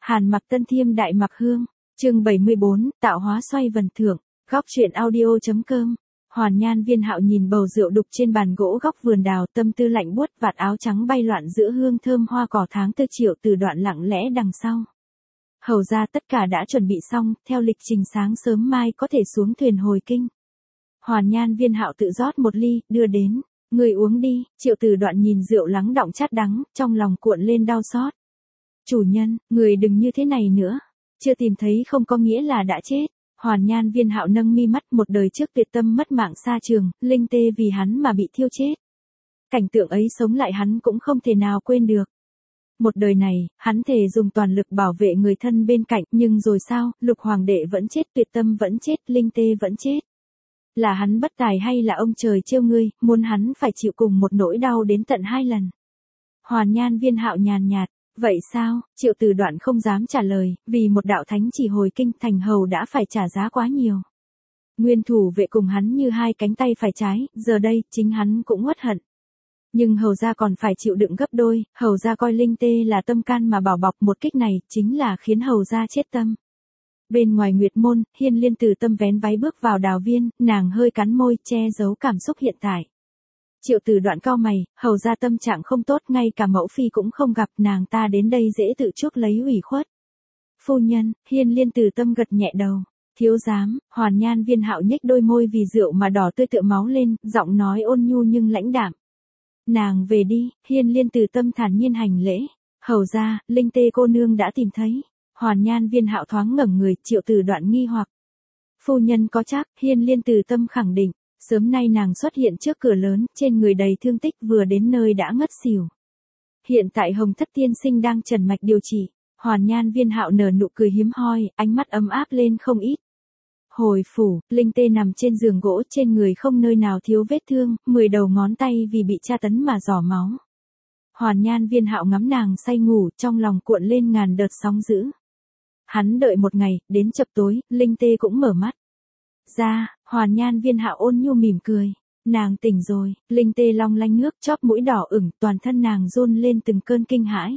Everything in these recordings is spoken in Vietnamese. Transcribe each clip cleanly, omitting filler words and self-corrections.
Hàn Mặc Tân Thiêm Đại Mặc Hương, chương 74, tạo hóa xoay vần thưởng, góc truyện audio.com. Hoàn Nhan Viên Hạo nhìn bầu rượu đục trên bàn gỗ góc vườn đào, tâm tư lạnh buốt, vạt áo trắng bay loạn giữa hương thơm hoa cỏ tháng tư. Triệu Từ Đoạn lặng lẽ đằng sau. Hầu ra tất cả đã chuẩn bị xong, theo lịch trình sáng sớm mai có thể xuống thuyền hồi kinh. Hoàn Nhan Viên Hạo tự rót một ly, đưa đến. Người uống đi. Triệu Từ Đoạn nhìn rượu lắng đọng chát đắng, trong lòng cuộn lên đau xót. Chủ nhân, người đừng như thế này nữa. Chưa tìm thấy không có nghĩa là đã chết. Hoàn Nhan Viên Hạo nâng mi mắt, một đời trước tuyệt tâm mất mạng xa trường, linh tê vì hắn mà bị thiêu chết. Cảnh tượng ấy sống lại hắn cũng không thể nào quên được. Một đời này, hắn thề dùng toàn lực bảo vệ người thân bên cạnh, nhưng rồi sao, Lục Hoàng đệ vẫn chết, tuyệt tâm vẫn chết, linh tê vẫn chết. Là hắn bất tài hay là ông trời trêu ngươi, muốn hắn phải chịu cùng một nỗi đau đến tận 2 lần. Hoàn Nhan Viên Hạo nhàn nhạt, vậy sao? Triệu Từ Đoạn không dám trả lời, vì một đạo thánh chỉ hồi kinh, thành hầu đã phải trả giá quá nhiều. Nguyên thủ vệ cùng hắn như 2 cánh tay phải trái, giờ đây, chính hắn cũng uất hận. Nhưng hầu gia còn phải chịu đựng gấp đôi, hầu gia coi linh tê là tâm can mà bảo bọc, một kích này, chính là khiến hầu gia chết tâm. Bên ngoài Nguyệt môn, Hiên Liên Từ Tâm vén váy bước vào đào viên, nàng hơi cắn môi, che giấu cảm xúc hiện tại. Triệu Từ Đoạn cau mày, hầu ra tâm trạng không tốt, ngay cả mẫu phi cũng không gặp, nàng ta đến đây dễ tự chuốc lấy ủy khuất. Phu nhân, Hiên Liên Từ Tâm gật nhẹ đầu. Thiếu giám, Hoàn Nhan Viên Hạo nhếch đôi môi vì rượu mà đỏ tươi tựa máu lên, giọng nói ôn nhu nhưng lãnh đạm. Nàng về đi. Hiên Liên Từ Tâm thản nhiên hành lễ. Hầu ra, linh tê cô nương đã tìm thấy. Hoàn Nhan Viên Hạo thoáng ngẩng người, Triệu Từ Đoạn nghi hoặc. Phu nhân có chắc? Hiên Liên Từ Tâm khẳng định. Sớm nay nàng xuất hiện trước cửa lớn, trên người đầy thương tích, vừa đến nơi đã ngất xỉu. Hiện tại Hồng Thất tiên sinh đang trần mạch điều trị. Hoàn Nhan Viên Hạo nở nụ cười hiếm hoi, ánh mắt ấm áp lên không ít. Hồi phủ, linh tê nằm trên giường gỗ, trên người không nơi nào thiếu vết thương, 10 đầu ngón tay vì bị tra tấn mà rỏ máu. Hoàn Nhan Viên Hạo ngắm nàng say ngủ, trong lòng cuộn lên ngàn đợt sóng dữ. Hắn đợi một ngày, đến chập tối, linh tê cũng mở mắt. Ra, Hoàn Nhan Viên Hạo ôn nhu mỉm cười. Nàng tỉnh rồi. Linh tê long lanh nước, chóp mũi đỏ ửng, toàn thân nàng run lên từng cơn kinh hãi.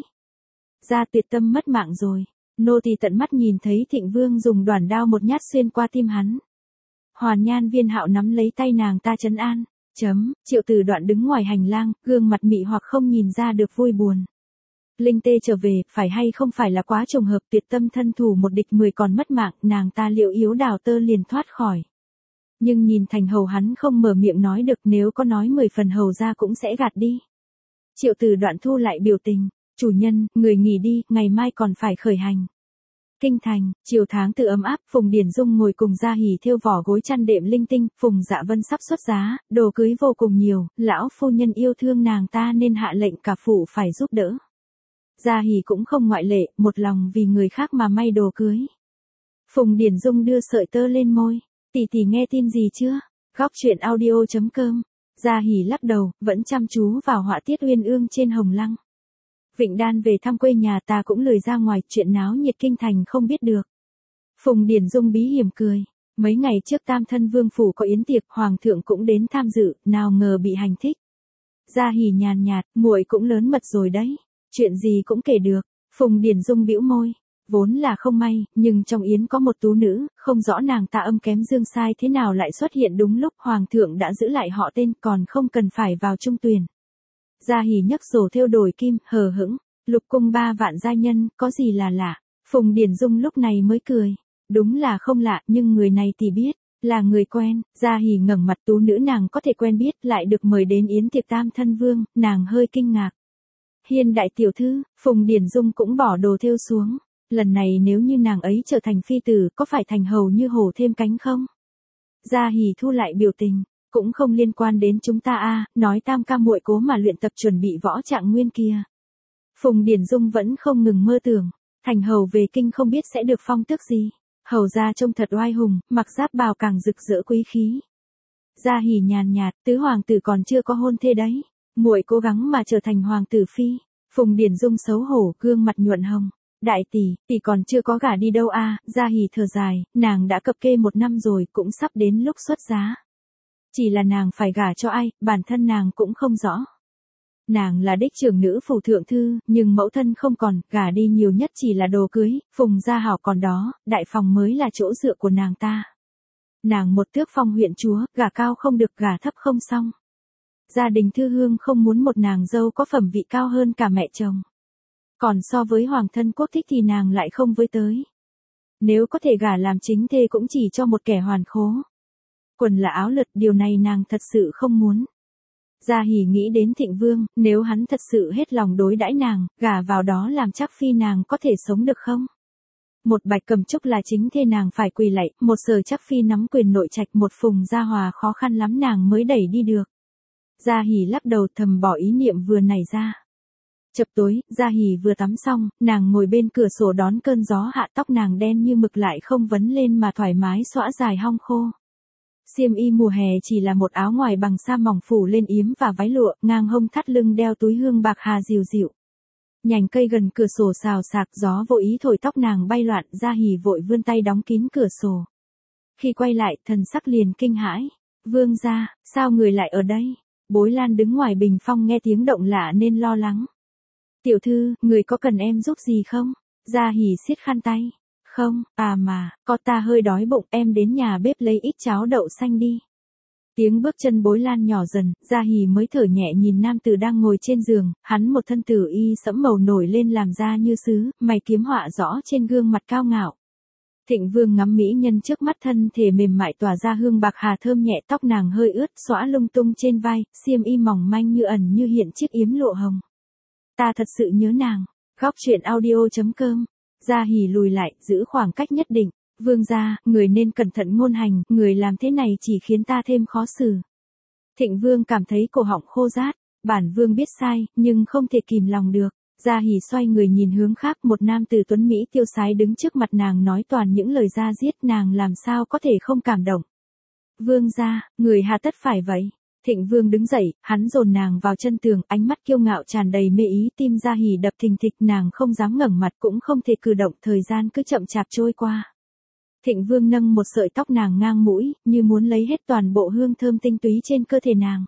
Ra tuyệt tâm mất mạng rồi. Nô tỳ tận mắt nhìn thấy Thịnh Vương dùng đoản đao một nhát xuyên qua tim hắn. Hoàn Nhan Viên Hạo nắm lấy tay nàng ta trấn an. Triệu Từ Đoạn đứng ngoài hành lang, gương mặt mị hoặc không nhìn ra được vui buồn. Linh tê trở về, phải hay không phải là quá trùng hợp, tuyệt tâm thân thủ một địch 10 còn mất mạng, nàng ta liệu yếu đào tơ liền thoát khỏi. Nhưng nhìn thành hầu hắn không mở miệng nói được, nếu có nói 10 phần hầu ra cũng sẽ gạt đi. Triệu Từ Đoạn thu lại biểu tình. Chủ nhân, người nghỉ đi, ngày mai còn phải khởi hành. Kinh thành, chiều tháng tư ấm áp, Phùng Điển Dung ngồi cùng Gia Hỉ thêu vỏ gối chăn đệm linh tinh, Phùng Dạ Vân sắp xuất giá, đồ cưới vô cùng nhiều, lão phu nhân yêu thương nàng ta nên hạ lệnh cả phủ phải giúp đỡ. Gia Hỉ cũng không ngoại lệ, một lòng vì người khác mà may đồ cưới. Phùng Điển Dung đưa sợi tơ lên môi. Tỷ tỷ nghe tin gì chưa? Góc truyện audio.com. Gia Hỉ lắc đầu, vẫn chăm chú vào họa tiết uyên ương trên hồng lăng. Vịnh Đan về thăm quê nhà, ta cũng lười ra ngoài, chuyện náo nhiệt kinh thành không biết được. Phùng Điển Dung bí hiểm cười. Mấy ngày trước Tam Thân Vương phủ có yến tiệc, hoàng thượng cũng đến tham dự, nào ngờ bị hành thích. Gia Hỉ nhàn nhạt, muội cũng lớn mật rồi đấy. Chuyện gì cũng kể được. Phùng Điển Dung bĩu môi. Vốn là không may, nhưng trong yến có một tú nữ, không rõ nàng ta âm kém dương sai thế nào lại xuất hiện đúng lúc hoàng thượng đã giữ lại họ tên, còn không cần phải vào trung tuyển. Gia Hỉ nhấc sổ thêu đổi kim, hờ hững. Lục cung 3 vạn gia nhân, có gì là lạ? Phùng Điển Dung lúc này mới cười. Đúng là không lạ, nhưng người này thì biết, là người quen. Gia Hỉ ngẩng mặt, tú nữ nàng có thể quen biết, lại được mời đến yến tiệc Tam Thân Vương, nàng hơi kinh ngạc. Hiên đại tiểu thư, Phùng Điển Dung cũng bỏ đồ thêu xuống. Lần này nếu như nàng ấy trở thành phi tử, có phải thành hầu như hổ thêm cánh không? Gia Hỉ thu lại biểu tình. Cũng không liên quan đến chúng ta a, nói Tam ca muội cố mà luyện tập chuẩn bị võ trạng nguyên kia. Phùng Điển Dung vẫn không ngừng mơ tưởng, thành hầu về kinh không biết sẽ được phong tước gì. Hầu gia trông thật oai hùng, mặc giáp bào càng rực rỡ quý khí. Gia Hỉ nhàn nhạt, tứ hoàng tử còn chưa có hôn thê đấy, muội cố gắng mà trở thành hoàng tử phi. Phùng Điển Dung xấu hổ, gương mặt nhuận hồng. Đại tỷ còn chưa có gả đi đâu a. Gia Hỉ thở dài, nàng đã cập kê 1 năm rồi, cũng sắp đến lúc xuất giá. Chỉ là nàng phải gả cho ai, bản thân nàng cũng không rõ. Nàng là đích trưởng nữ phủ thượng thư, nhưng mẫu thân không còn, gả đi nhiều nhất chỉ là đồ cưới, Phùng gia hảo còn đó, đại phòng mới là chỗ dựa của nàng ta. Nàng một tước phong huyện chúa, gả cao không được gả thấp không xong. Gia đình Thư Hương không muốn một nàng dâu có phẩm vị cao hơn cả mẹ chồng. Còn so với hoàng thân quốc thích thì nàng lại không với tới. Nếu có thể gả làm chính thê cũng chỉ cho một kẻ hoàn khố. Quần là áo lượt, điều này nàng thật sự không muốn. Gia Hỉ nghĩ đến Thịnh Vương, nếu hắn thật sự hết lòng đối đãi nàng, gả vào đó làm chắc phi nàng có thể sống được không? Một Bạch Cẩm Trúc là chính thê nàng phải quỳ lạy, một Sở chắc phi nắm quyền nội trạch, một Phùng Gia Hòa khó khăn lắm nàng mới đẩy đi được. Gia Hỉ lắc đầu thầm bỏ ý niệm vừa nảy ra. Chập tối, Gia Hỉ vừa tắm xong, nàng ngồi bên cửa sổ đón cơn gió hạ, tóc nàng đen như mực lại không vấn lên mà thoải mái xõa dài hong khô. Xiêm y mùa hè chỉ là một áo ngoài bằng sa mỏng phủ lên yếm và váy lụa, ngang hông thắt lưng đeo túi hương bạc hà dịu dịu. Nhành cây gần cửa sổ xào xạc, gió vô ý thổi tóc nàng bay loạn, Gia Hỉ vội vươn tay đóng kín cửa sổ. Khi quay lại, thần sắc liền kinh hãi. Vương gia, sao người lại ở đây? Bối Lan đứng ngoài bình phong nghe tiếng động lạ nên lo lắng. Tiểu thư, người có cần em giúp gì không? Gia Hỉ siết khăn tay. Không, mà, có ta hơi đói bụng, em đến nhà bếp lấy ít cháo đậu xanh đi. Tiếng bước chân Bối Lan nhỏ dần, Gia Hỉ mới thở nhẹ nhìn nam tử đang ngồi trên giường, hắn một thân tử y sẫm màu nổi lên làm da như sứ, mày kiếm họa rõ trên gương mặt cao ngạo. Thịnh Vương ngắm mỹ nhân trước mắt, thân thể mềm mại tỏa ra hương bạc hà thơm nhẹ, tóc nàng hơi ướt xõa lung tung trên vai, xiêm y mỏng manh như ẩn như hiện chiếc yếm lụa hồng. Ta thật sự nhớ nàng. Góc truyện audio.com. Gia Hỉ lùi lại, giữ khoảng cách nhất định. Vương gia, người nên cẩn thận ngôn hành, người làm thế này chỉ khiến ta thêm khó xử. Thịnh Vương cảm thấy cổ họng khô rát, bản vương biết sai, nhưng không thể kìm lòng được. Gia Hỉ xoay người nhìn hướng khác, một nam tử tuấn Mỹ tiêu sái đứng trước mặt nàng nói toàn những lời da diết, nàng làm sao có thể không cảm động. Vương gia, người hà tất phải vậy. Thịnh Vương đứng dậy, hắn dồn nàng vào chân tường, ánh mắt kiêu ngạo tràn đầy mê ý, tim Gia Hỉ đập thình thịch, nàng không dám ngẩng mặt cũng không thể cử động, thời gian cứ chậm chạp trôi qua. Thịnh Vương nâng một sợi tóc nàng ngang mũi, như muốn lấy hết toàn bộ hương thơm tinh túy trên cơ thể nàng.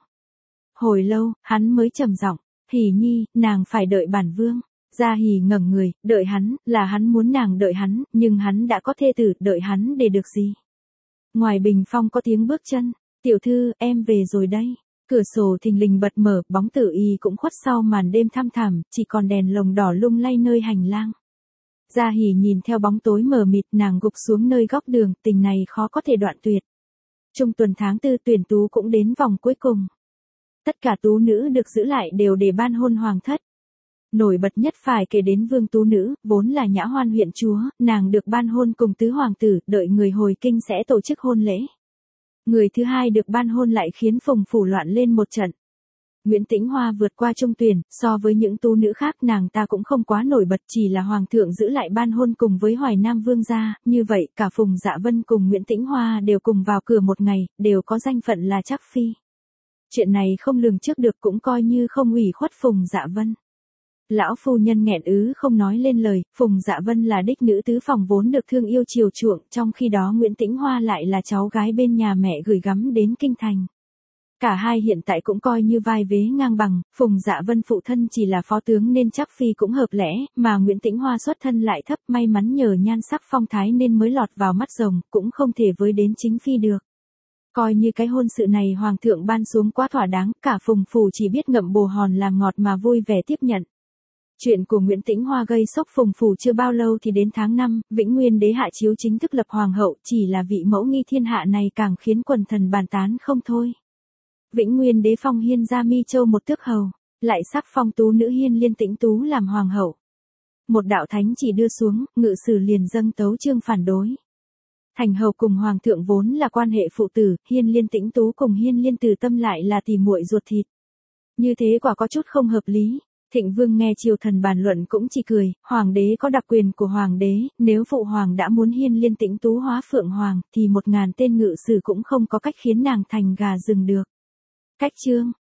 Hồi lâu, hắn mới trầm giọng, Hỉ nhi, nàng phải đợi bản vương. Gia Hỉ ngẩng người, đợi hắn, là hắn muốn nàng đợi hắn, nhưng hắn đã có thê tử, đợi hắn để được gì? Ngoài bình phong có tiếng bước chân. Tiểu thư, em về rồi đây. Cửa sổ thình lình bật mở, bóng tử y cũng khuất sau màn đêm thăm thẳm, chỉ còn đèn lồng đỏ lung lay nơi hành lang. Gia Hỉ nhìn theo bóng tối mờ mịt, nàng gục xuống nơi góc đường, tình này khó có thể đoạn tuyệt. Trung tuần tháng 4 tuyển tú cũng đến vòng cuối cùng. Tất cả tú nữ được giữ lại đều để ban hôn hoàng thất. Nổi bật nhất phải kể đến Vương tú nữ, vốn là Nhã Hoan huyện chúa, nàng được ban hôn cùng tứ hoàng tử, đợi người hồi kinh sẽ tổ chức hôn lễ. Người thứ hai được ban hôn lại khiến Phùng phủ loạn lên một trận. Nguyễn Tĩnh Hoa vượt qua trung tuyển, so với những tú nữ khác nàng ta cũng không quá nổi bật, chỉ là hoàng thượng giữ lại ban hôn cùng với Hoài Nam vương gia, như vậy cả Phùng Dạ Vân cùng Nguyễn Tĩnh Hoa đều cùng vào cửa một ngày, đều có danh phận là trác phi. Chuyện này không lường trước được cũng coi như không ủy khuất Phùng Dạ Vân. Lão phu nhân nghẹn không nói lên lời, Phùng Dạ Vân là đích nữ tứ phòng vốn được thương yêu chiều chuộng, trong khi đó Nguyễn Tĩnh Hoa lại là cháu gái bên nhà mẹ gửi gắm đến kinh thành. Cả hai hiện tại cũng coi như vai vế ngang bằng, Phùng Dạ Vân phụ thân chỉ là phó tướng nên chắc phi cũng hợp lẽ, mà Nguyễn Tĩnh Hoa xuất thân lại thấp, may mắn nhờ nhan sắc phong thái nên mới lọt vào mắt rồng, cũng không thể với đến chính phi được. Coi như cái hôn sự này hoàng thượng ban xuống quá thỏa đáng, cả Phùng phủ chỉ biết ngậm bồ hòn làm ngọt mà vui vẻ tiếp nhận. Chuyện của Nguyễn Tĩnh Hoa gây sốc Phùng phủ chưa bao lâu thì đến tháng 5, Vĩnh Nguyên đế hạ chiếu chính thức lập hoàng hậu, chỉ là vị mẫu nghi thiên hạ này càng khiến quần thần bàn tán không thôi. Vĩnh Nguyên đế phong Hiên Gia Mi Châu một tước hầu, lại sắc phong tú nữ Hiên Liên Tĩnh Tú làm hoàng hậu. Một đạo thánh chỉ đưa xuống, ngự sử liền dâng tấu chương phản đối. Thành hầu cùng hoàng thượng vốn là quan hệ phụ tử, Hiên Liên Tĩnh Tú cùng Hiên Liên Từ Tâm lại là tỉ muội ruột thịt. Như thế quả có chút không hợp lý. Thịnh Vương nghe triều thần bàn luận cũng chỉ cười, hoàng đế có đặc quyền của hoàng đế, nếu phụ hoàng đã muốn Hiên Liên Tĩnh Tú hóa phượng hoàng, thì 1000 tên ngự sử cũng không có cách khiến nàng thành gà rừng được. Cách chương